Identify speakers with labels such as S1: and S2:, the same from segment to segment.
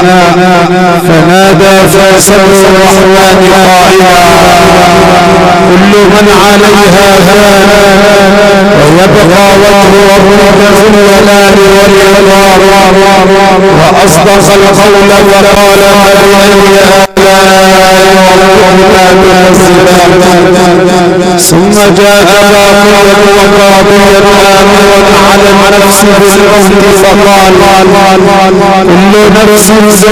S1: فنادى فاسر الرحمن قائلا كل من عليها فان ويبقى وجه ربك ذو الجلال والإكرام وأصدق القول وقال فبأي ثم جاء باقية وقاضية آمرا على النفس بالموت فقال كل نفس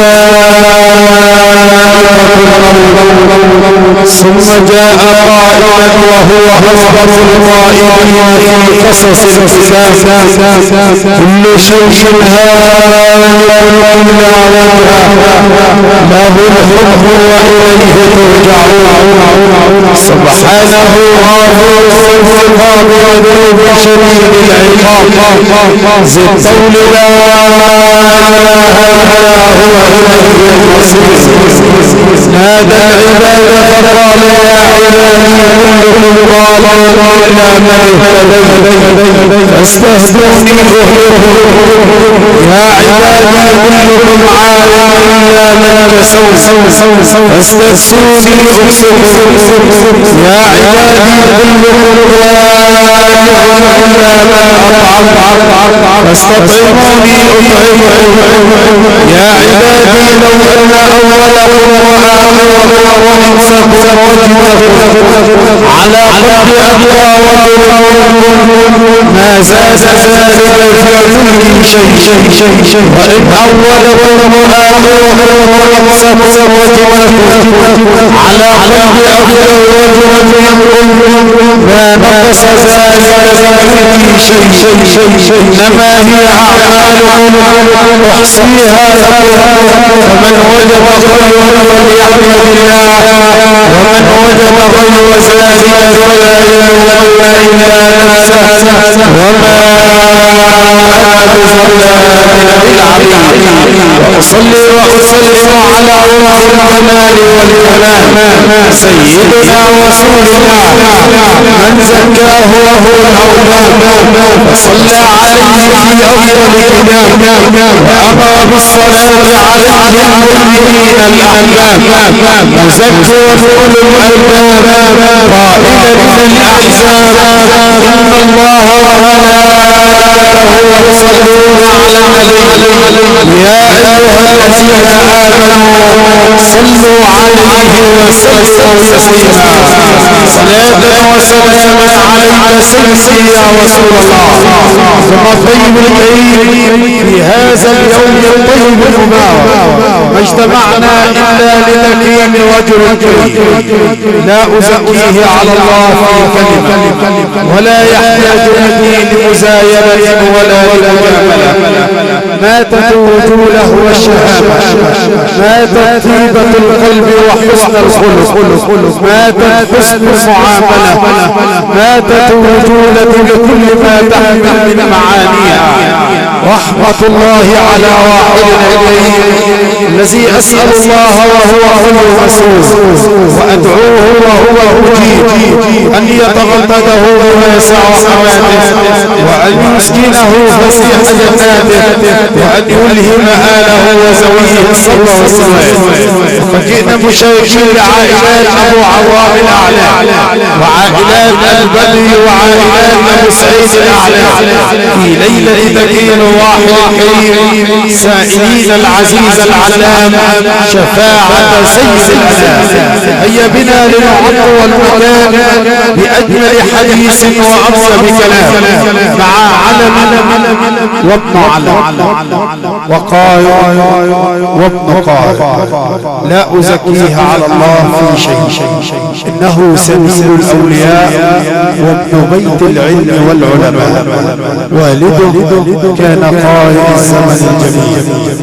S1: ذائقة الموت ثم جاء قائلا وهو أصدق القائلين في قصص الكتاب كل شيء هالك إلا وجهه له الحكم وإليه ترجعون سبحانه غافر العقاب وذو شديد العقاب ذي الطول لا إله إلا هو إليه المصير نادى العباد فقال يا عبادي كلكم ضال إلا من اهتديت فاستهدوني يا عبادي كلكم عال إلا من كسوت فاستكسوني يا عبادي كلكم ضال إلا من أطعم فاستطعموني يا عبادي لو أن أولكم وآخركم وإنسكم وجنكم على قلب أقوى ما زاد ذلك فيعلمني شيء وإن أولكم وآخركم وإنسكم وجنكم على قلب أقوى ما نقص ذلك فيعلمني شيء إنما هي أعمالكم أحصيها فمن وجد خيرا فليحمد الله ومن وجد غير ذلك فلا يلومن إلا نفسه وما أنا بظلام للعبيد وأصلي وأسلم على روح الجلال والكمال سيدنا رسولنا من زكاه وهو الأولى فصلى عليه في أفضل كلام وأمر بالصلاة عليه المؤمنين الأحباب يزكي ويقول الألباب قائلا من الأحزاب إن الله وملائكته يصلون على النبي يا أيها الذين آمنوا صلوا عليه وسلموا تسليما صلاة وسلاما عليك سيدي يا رسول الله ثم طيب الكريم في هذا اليوم الطيب المبارك ما اجتمعنا إلا لتكريم رجل كريم لا أزكيه على الله في كلمة ولا يحتاج مني لمزايدة ولا لمجاملة ماتت وجوله والشهامة ماتت طيبة القلب وحسن الخلق ماتت حسن المعاملة ماتت وجولة لكل ما تحمل من معانيها رحمة الله على واحدنا إليه الذي أسأل الله وهو خير مسؤول وأدعوه وهو مجيب أن يتغمده بما يسع رحماته وأن يسكنه فسيح جناته وأن يلهم آله وزويه الصبر والصلاة وقد جئنا مشاركين لعائلات أبو عوام الأعلى وعائلات البدر وعائلات أبو سعيد الأعلى في ليلة تكين واحد كريم سائلين العزيز العلام شفاعة سيد الأنام هيا بنا لنعطر المكان بأجمل حديث وأطيب كلام مع علم وابن علم وقال وابن قال لا أزكيها على الله في شيء إنه سمير الأولياء وابن بيت العلم والعلماء والده كان قائد الزمن الجميل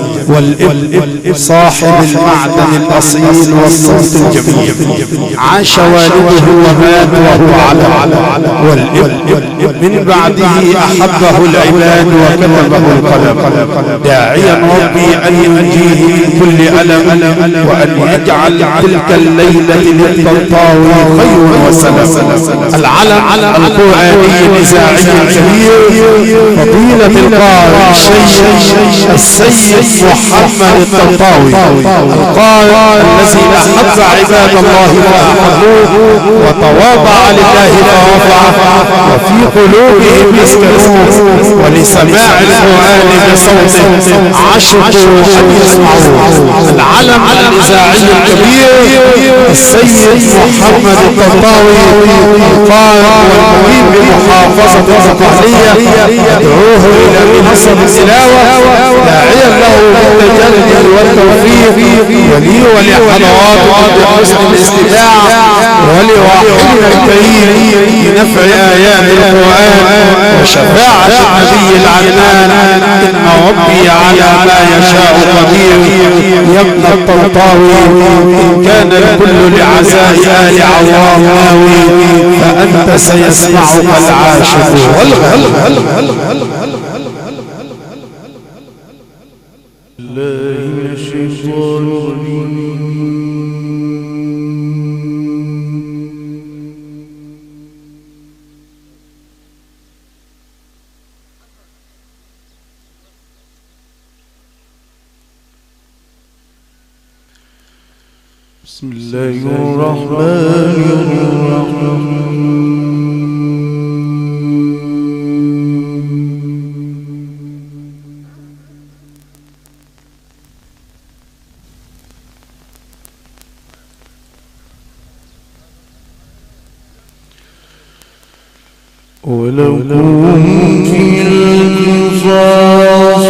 S1: والابن صاحب المعدن الأصيل والصوت الجميل عاش والده ومات وهو على والابن من بعده أحبه العباد وكتبه القلم داعيا ربي أن ينجيه من كل ألم وأن يجعل تلك الليلة للطنطاوي خير وسلام العلم القرآني نزاعي كبير فضيلة القارئ السيد محمد الطنطاوي القائل الذي أحب عباد الله فأحبوه وتواضع لله فرفعه وفي قلوبهم مسكنوه ولسماع القرآن بصوته عشقوا أن يسمعوه. العلم الإذاعي الكبير السيد محمد الطنطاوي القائد والمقيم بمحافظة الزقازية يدعوه إلى منصب التلاوة داعيا له بالتجلي والتوفيق ولي ولحضرات بحسن الاستماع ولواحدنا الكريم بنفع آيات القرآن وشفاعة النبي العدنان إن ربي على ما يشاء قدير. يا ابن الطنطاوي إن كان الكل لعزاء آل عوام ناوي فأنت سيسمعك العاشق
S2: بسم الله الرحمن الرحيم. ولكم في القصاص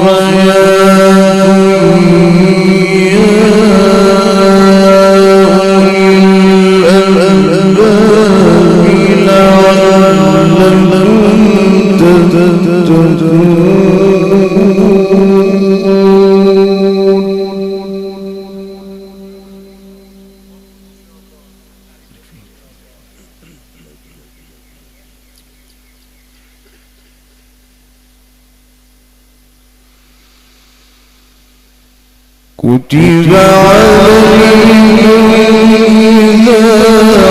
S2: كتب عليكم إذا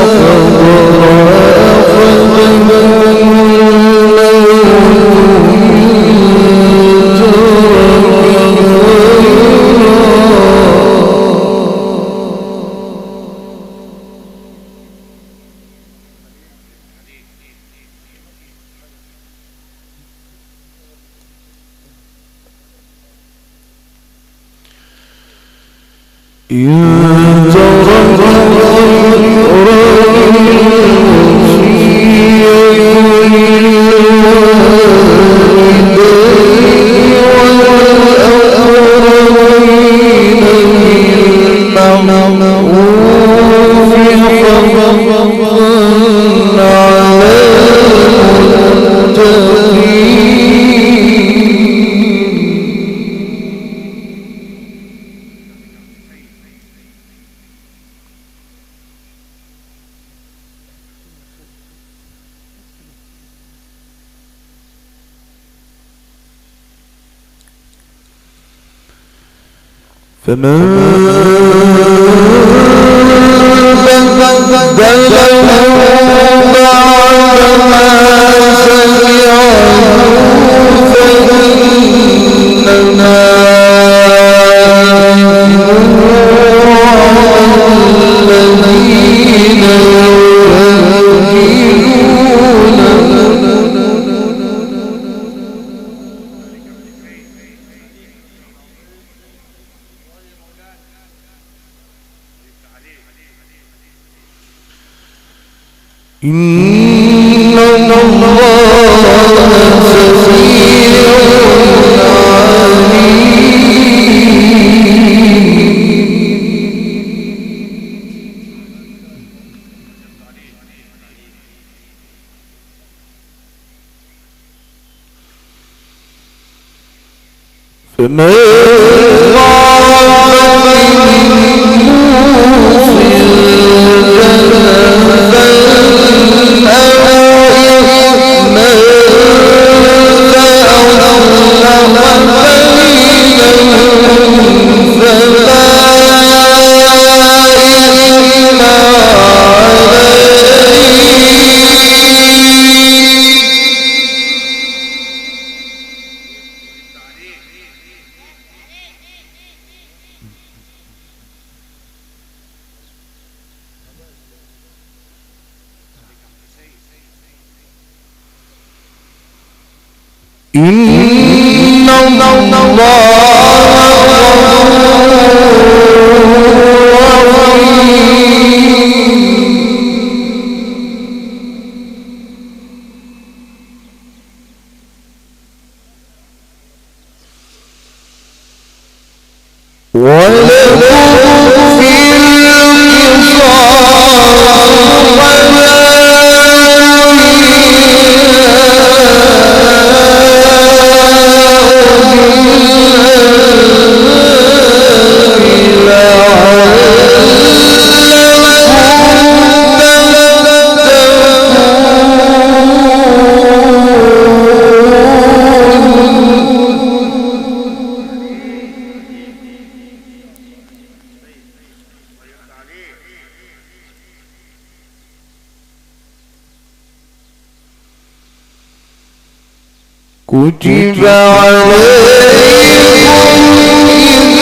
S2: فمن بدله بعد ما سمعه فإننا الذين إن الله سميع عليم. فمن إن كتب عليكم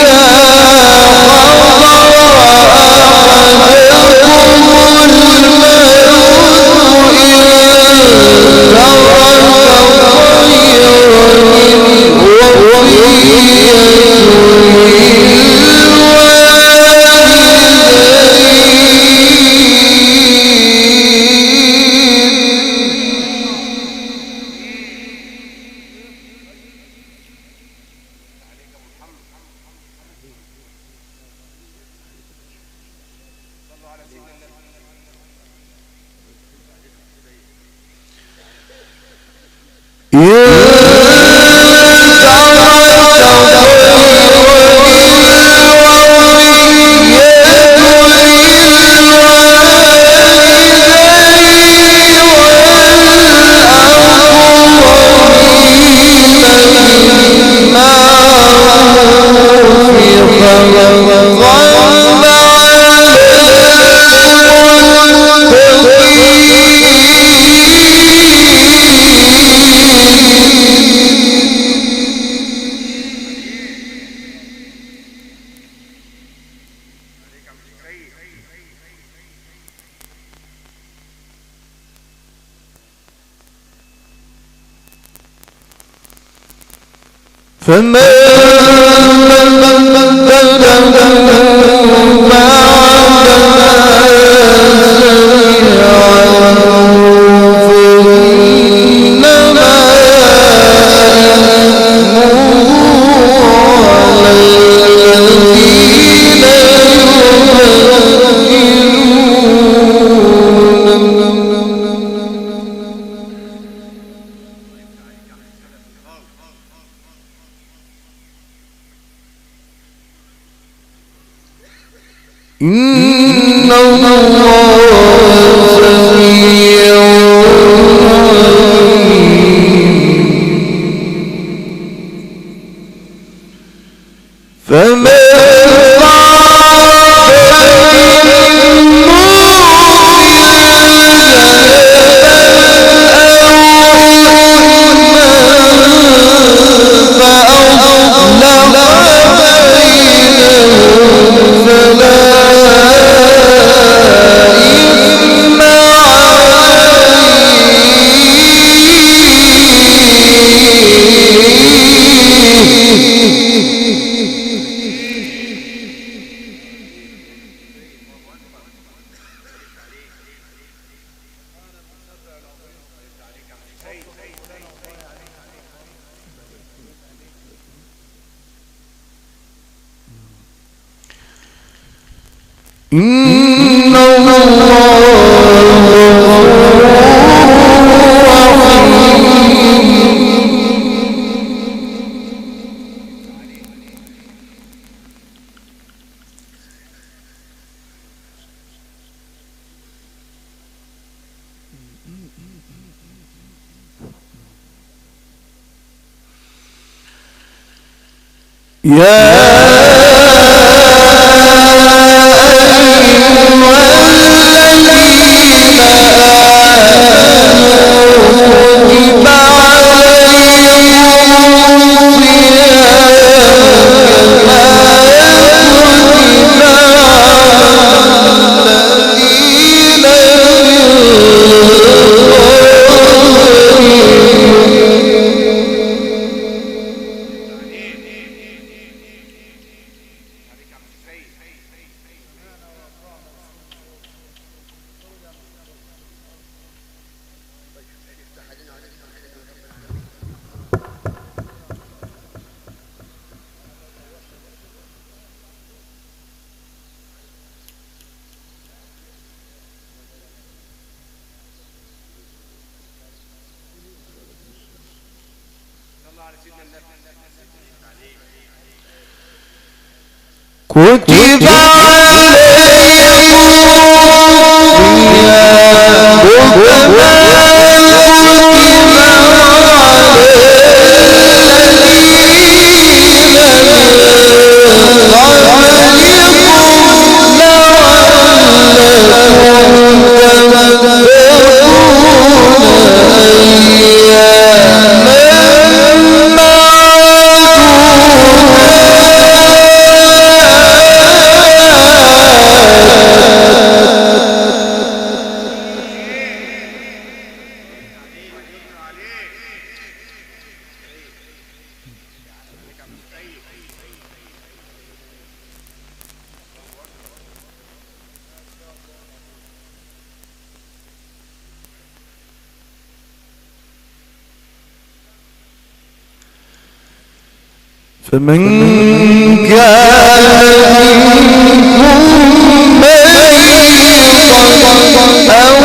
S2: فمن إن الله سميع فمن إن كتب فمن كان منكم مريضا أو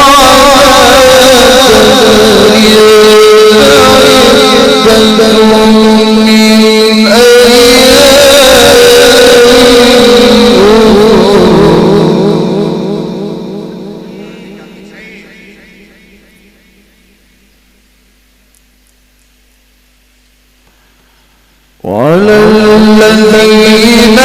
S2: وعلى الذين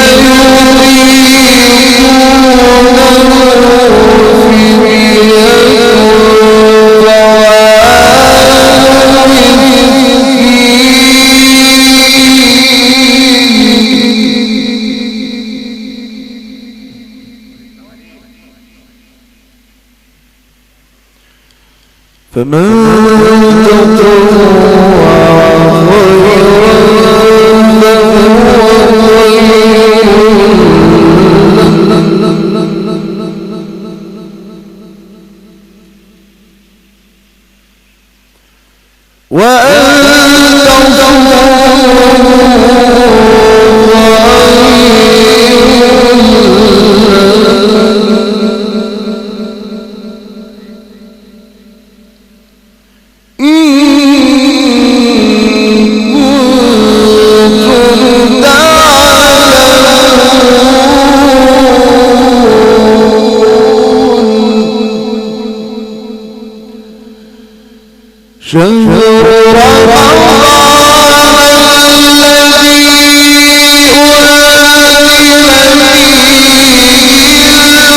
S2: فمن تطوع شهر رمضان الذي أنزل فيه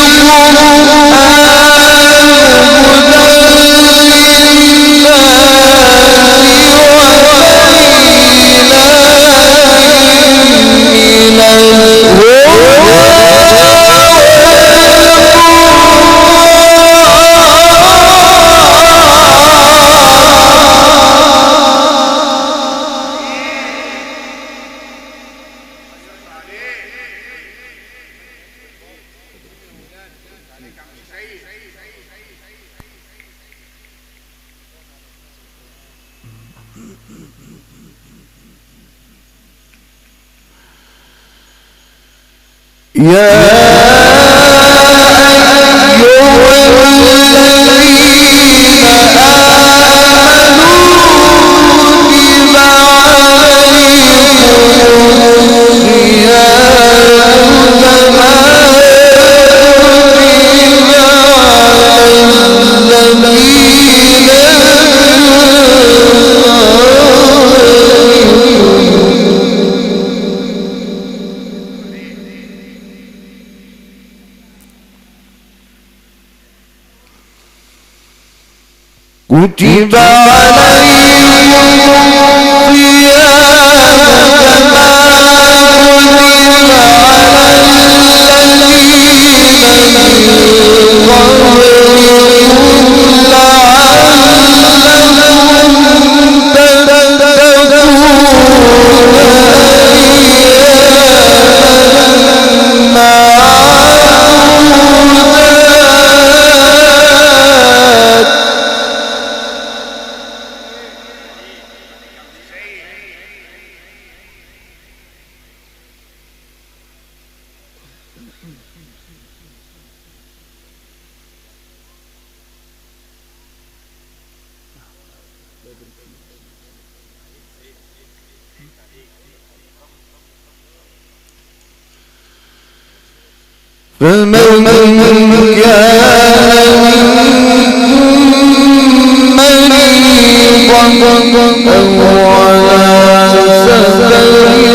S2: يا كتب عليكم فمن كان مريضا أو على سفر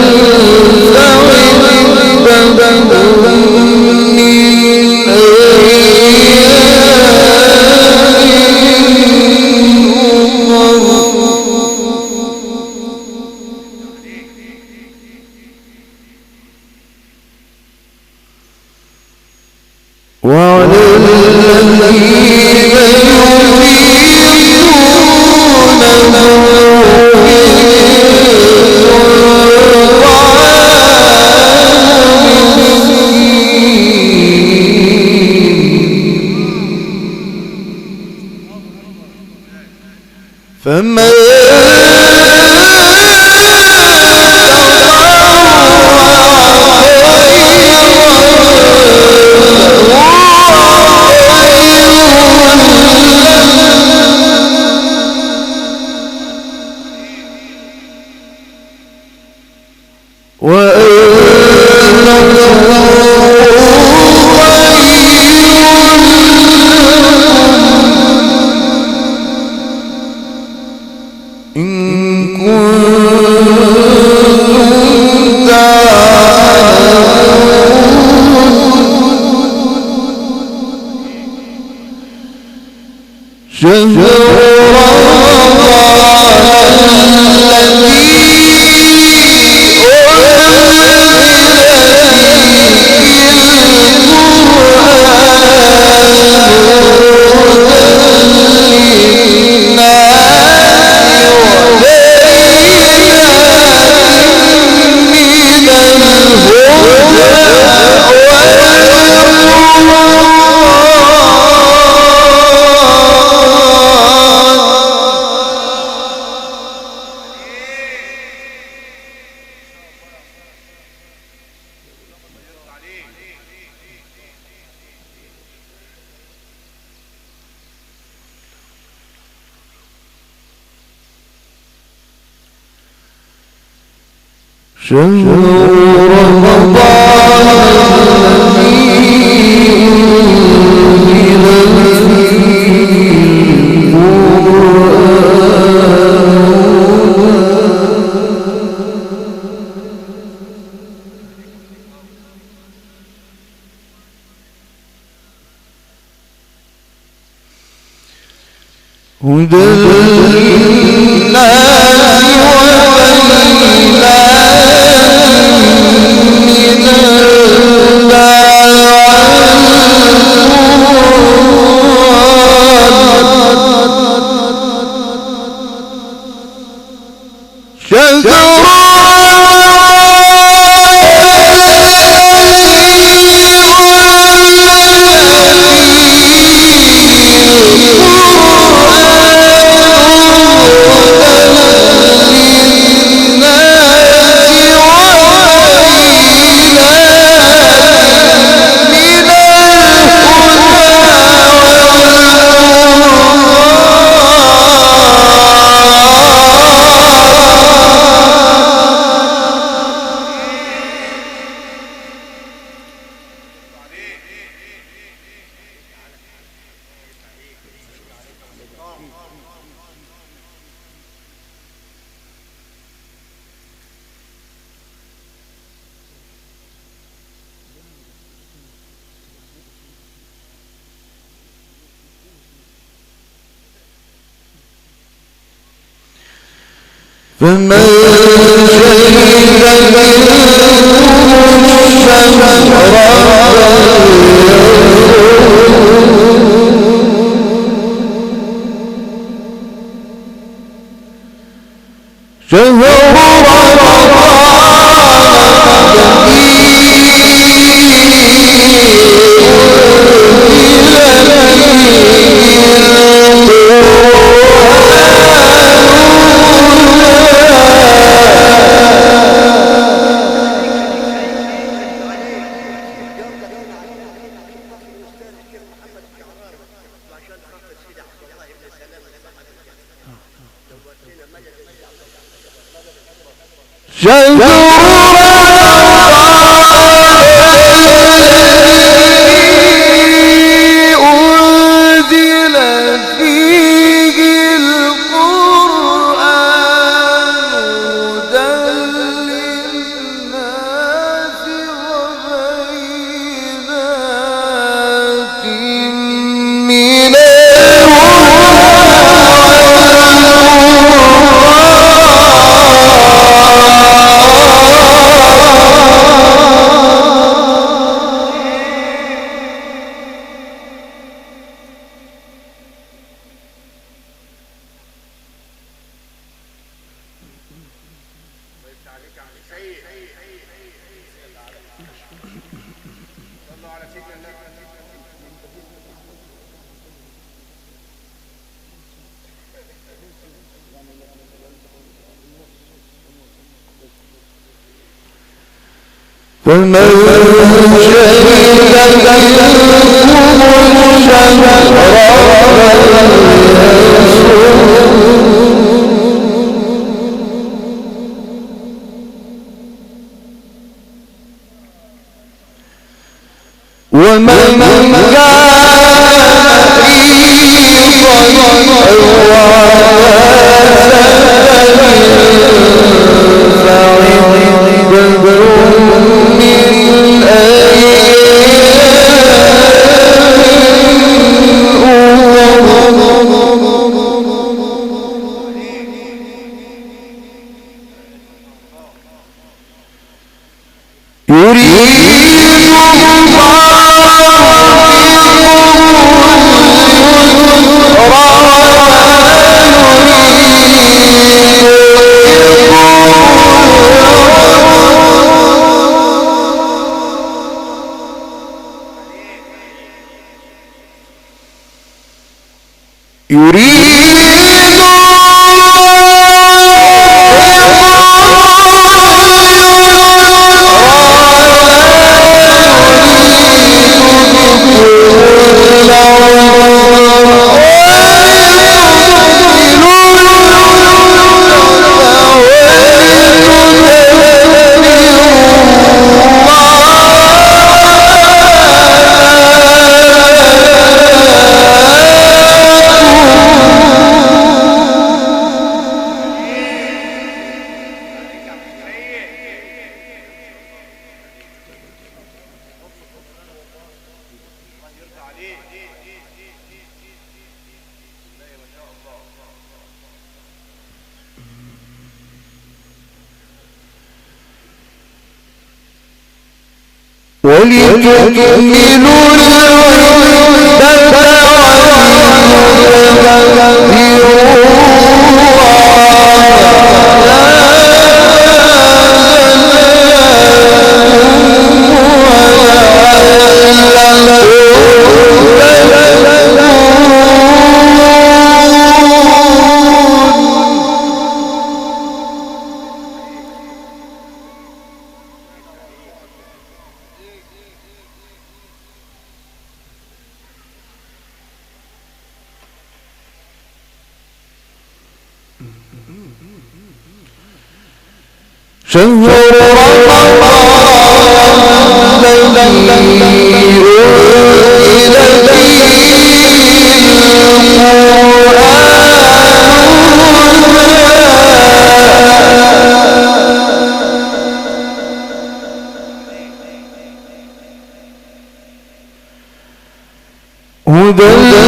S2: فمن شهد شهر فمن شهد ومن ولتكملوا شهر رمضان الذي أنزل فيه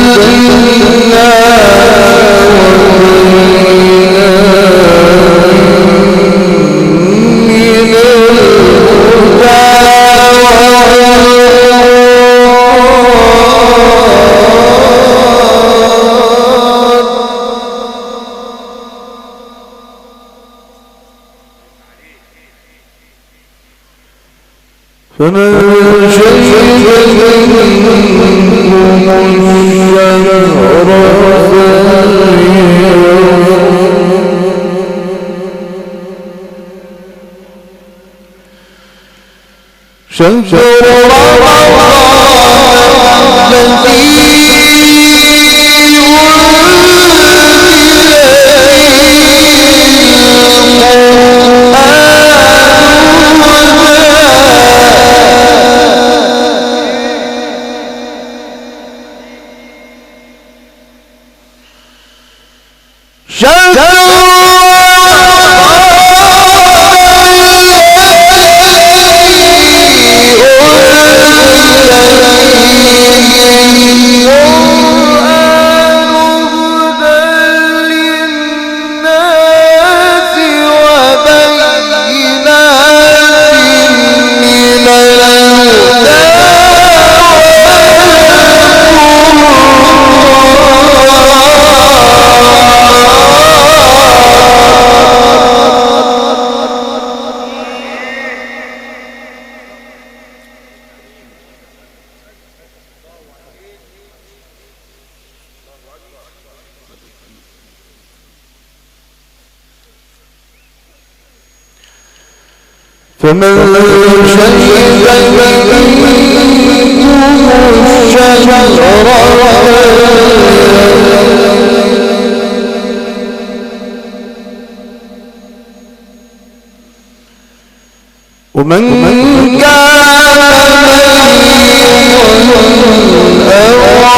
S2: فمن شهد منكم الشهر فليصم شهر رمضان الذي فمن شهد ومن كان أو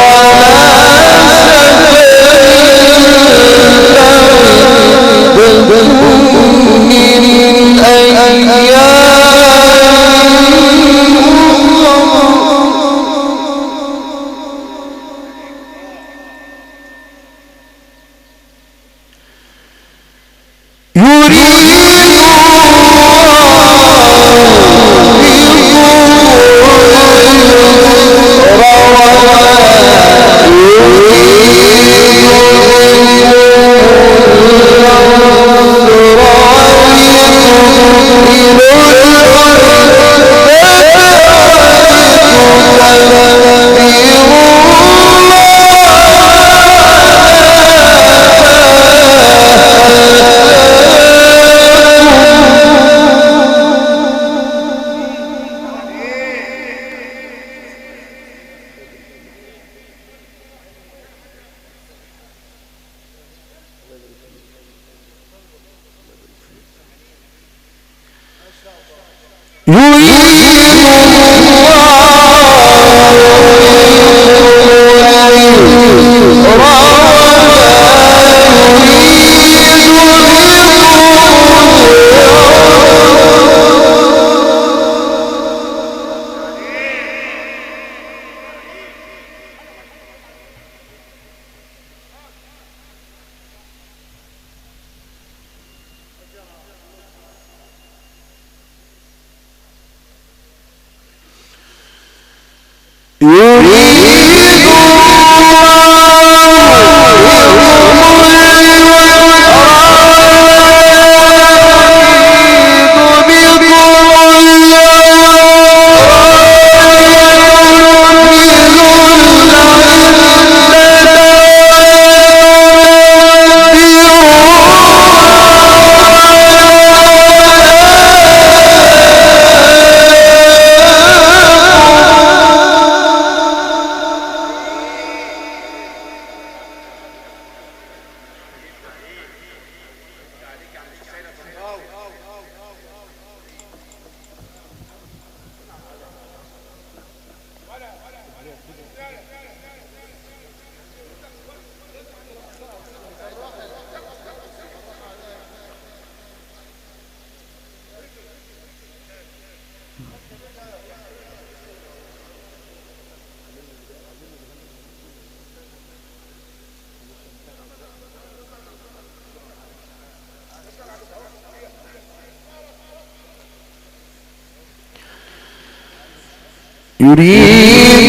S2: يريد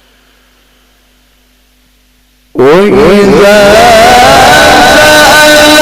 S2: وإذا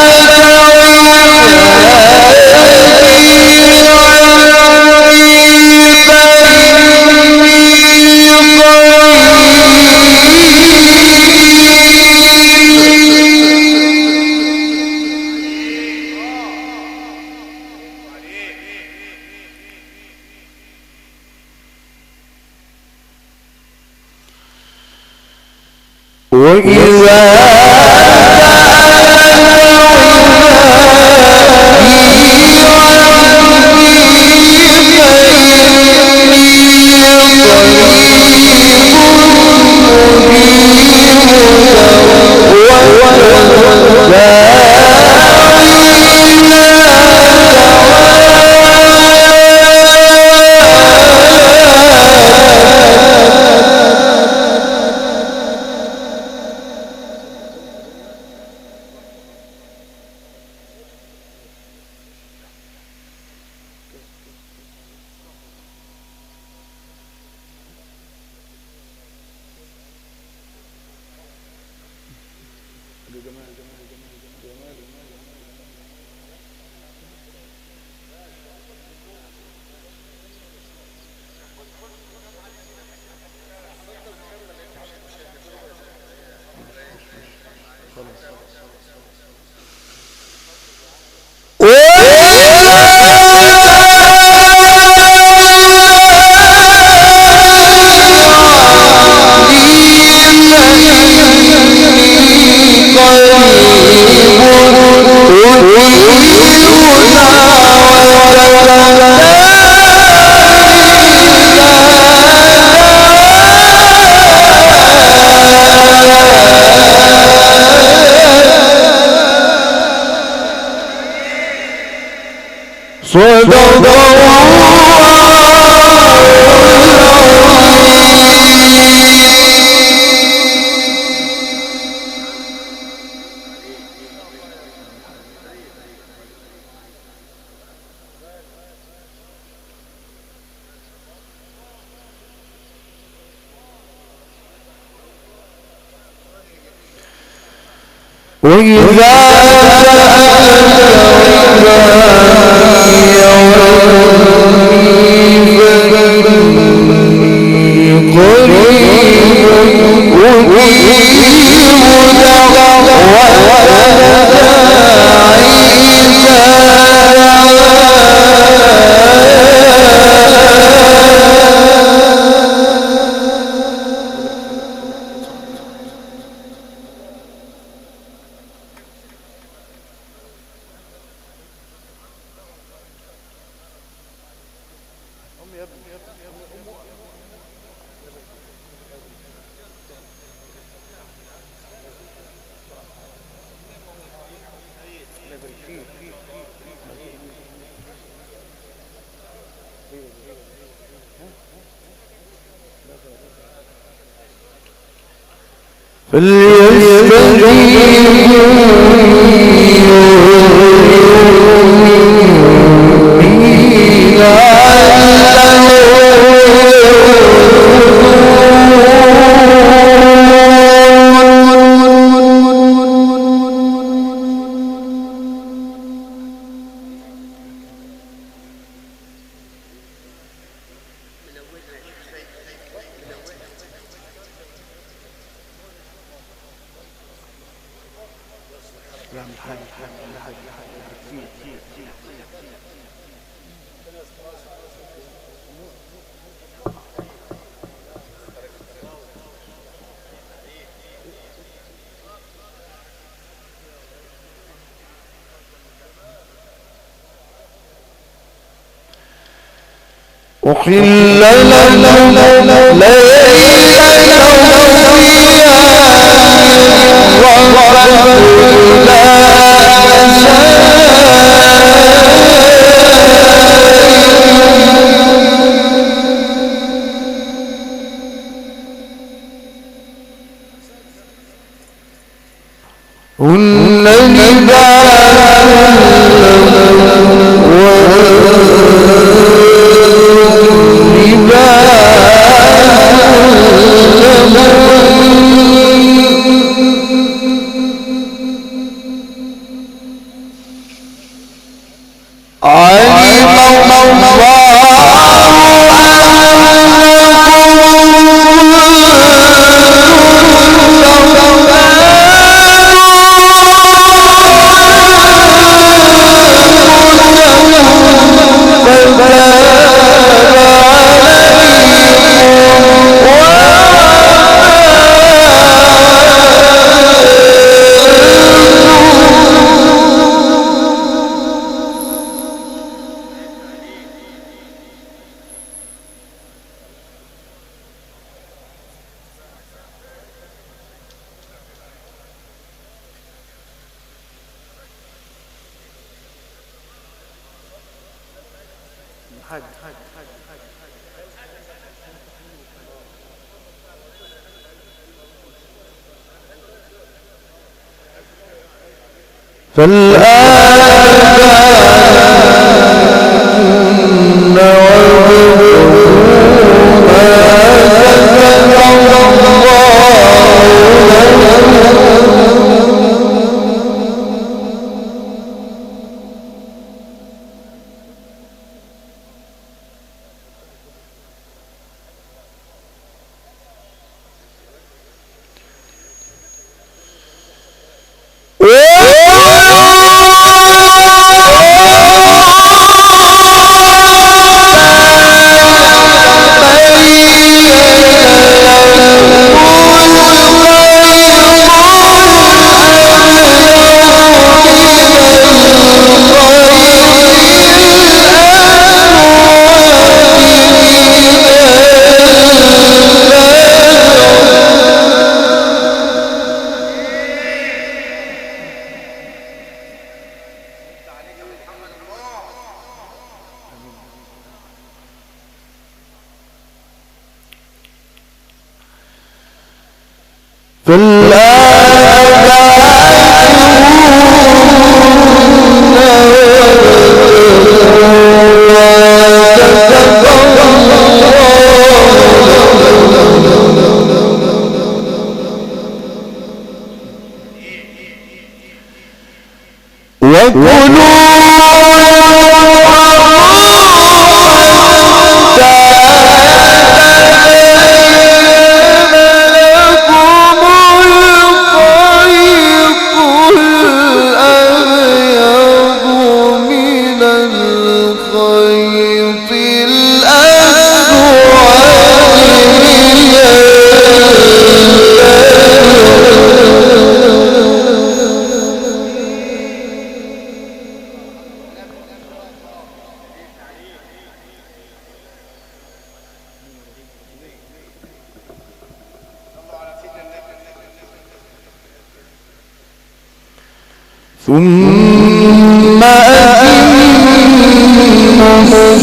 S2: أحل لكم ثم أتم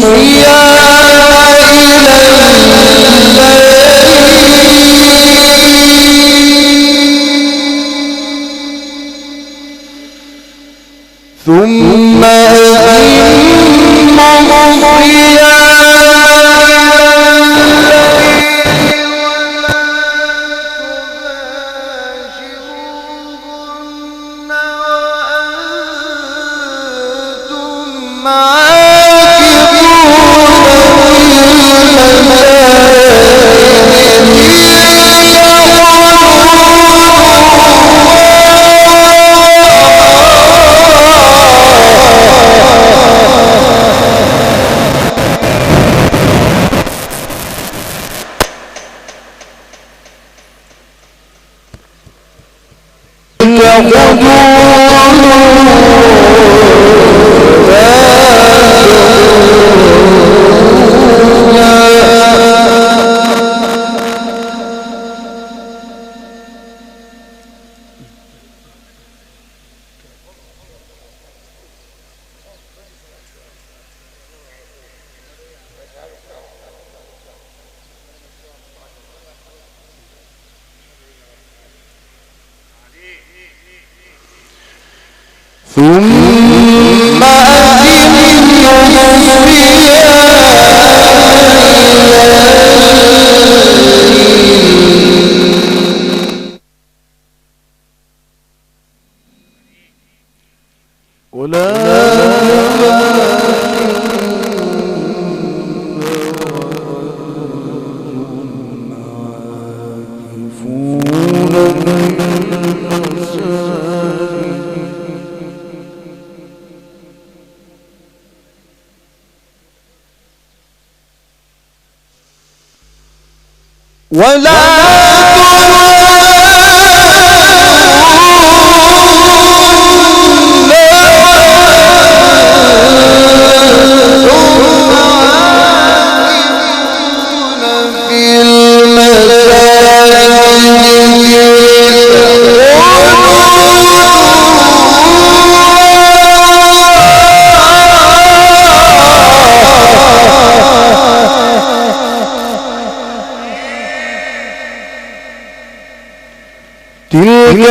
S2: فيك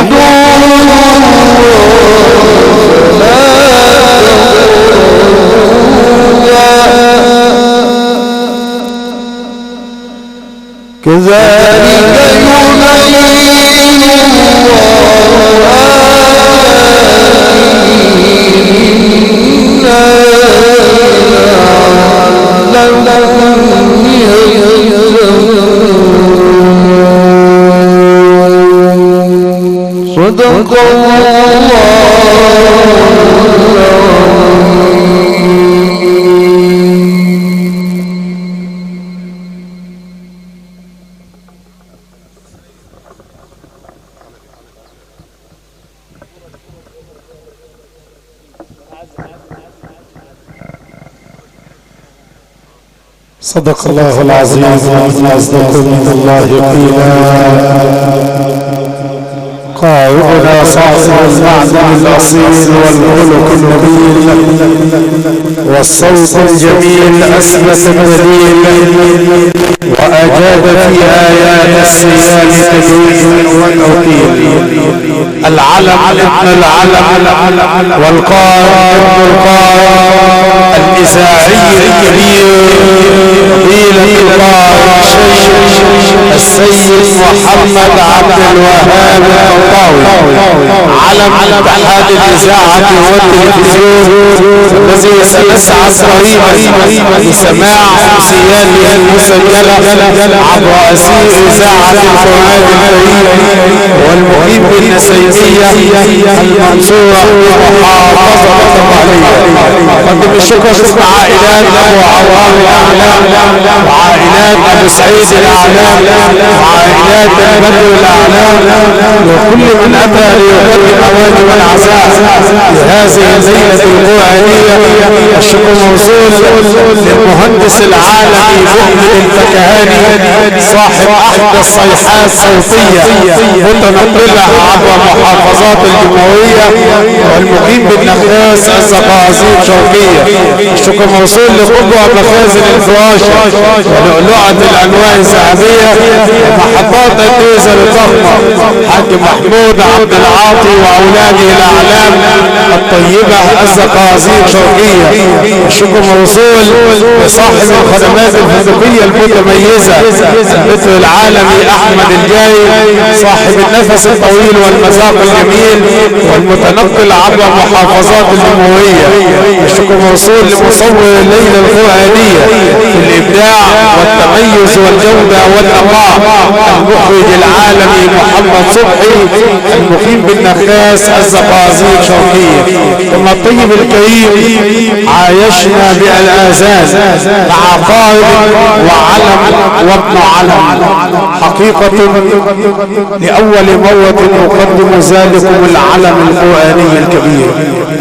S2: كذلك يبين صدق الله.
S1: صدق الله العظيم ومن أصدق من الله قيلا. قائدنا صاحب المعدن الأصيل والخلق النبيل والصوت الجميل أثبت الدليل وأجاد في آيات الصيام تجويد وتوكيل. العلم ابن العلم والقائد ابن القائد الإذاعي الكبير قيل القائد السيد محمد عبد الوهاب الطنطاوي علم اتحاد الإذاعة والتلفزيون الذي سنسعد قريبا لسماع أمسياته المسجلة عبر أثير إذاعة القرآن الكريم والمقيم بالنسيمية المنصورة ومحافظة الطبيعية. قدم الشكر اسم عائلات أبو عوام الأعلام وعائلات أبو سعيد الأعلام وعائلات البدر الأعلام وكل من أتى ليقدم أواني والعزاء لهذه الليلة القرآنية. الشكر موصول للمهندس العالمي مؤمن الفكهاني صاحب أحدى الصيحات الصوتية متنقلة عبر محافظات الجمهورية والمقيم بالنخاس الزقازيق شرقية. الشكر موصول لقبوة مخازن الفراشة ولؤلؤة الأنواع الذهبية ومحطات الديزل الضخمة حاج محمود عبد العاطي وأولاده الأعلام الطيبة الزقازيق شرقية. الشكر موصول لصاحب الخدمات الفندقية المتميزة مثل العالمي أحمد الجاي صاحب النفس الطويل والمذاق الجميل والمتنقل عبر محافظات الجمهورية. الشكر موصول لمصور الليلة القرآنية في الإبداع والتميز والجودة والنقاء المخرج العالمي محمد صبحي المقيم بالنخاس الزقازيق شرقية. ثم الطيب الكريم عايشنا بالآذان مع قائد وعلم وابن علم. حقيقة لأول مرة نقدم ذلكم العلم القرآني الكبير،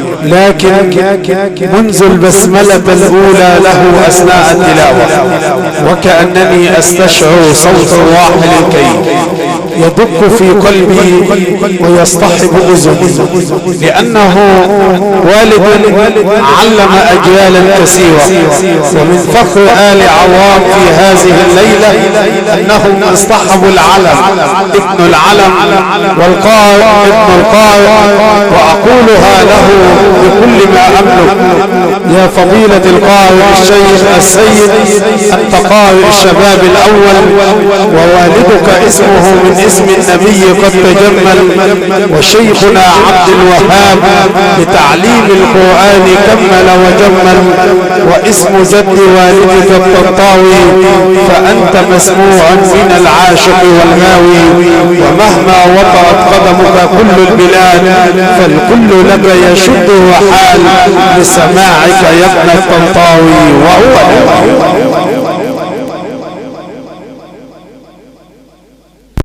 S1: لكن منذ البسملة الأولى له أثناء التلاوة وكأنني أستشعر صوت الراحل الكريم يدق في قلبي ويصطحب أذني، لأنه والد علم أجيالا كثيرة. ومن فخر آل عوام في هذه الليلة أنهم اصطحبوا العلم ابن العلم والقائد ابن القائد، وأقولها له بكل ما أملك يا فضيلة القائد الشيخ السيد أنت قائد الشباب الأول ووالدك اسمه من اسم النبي قد تجمل، وشيخنا عبد الوهاب بتعليم القرآن كمل وجمل، واسم جد والدك الطنطاوي فأنت مسموع من العاشق والهاوي، ومهما وطأت قدمك كل البلاد فالكل لك يشد وحال لسماعك يا ابن الطنطاوي. وهو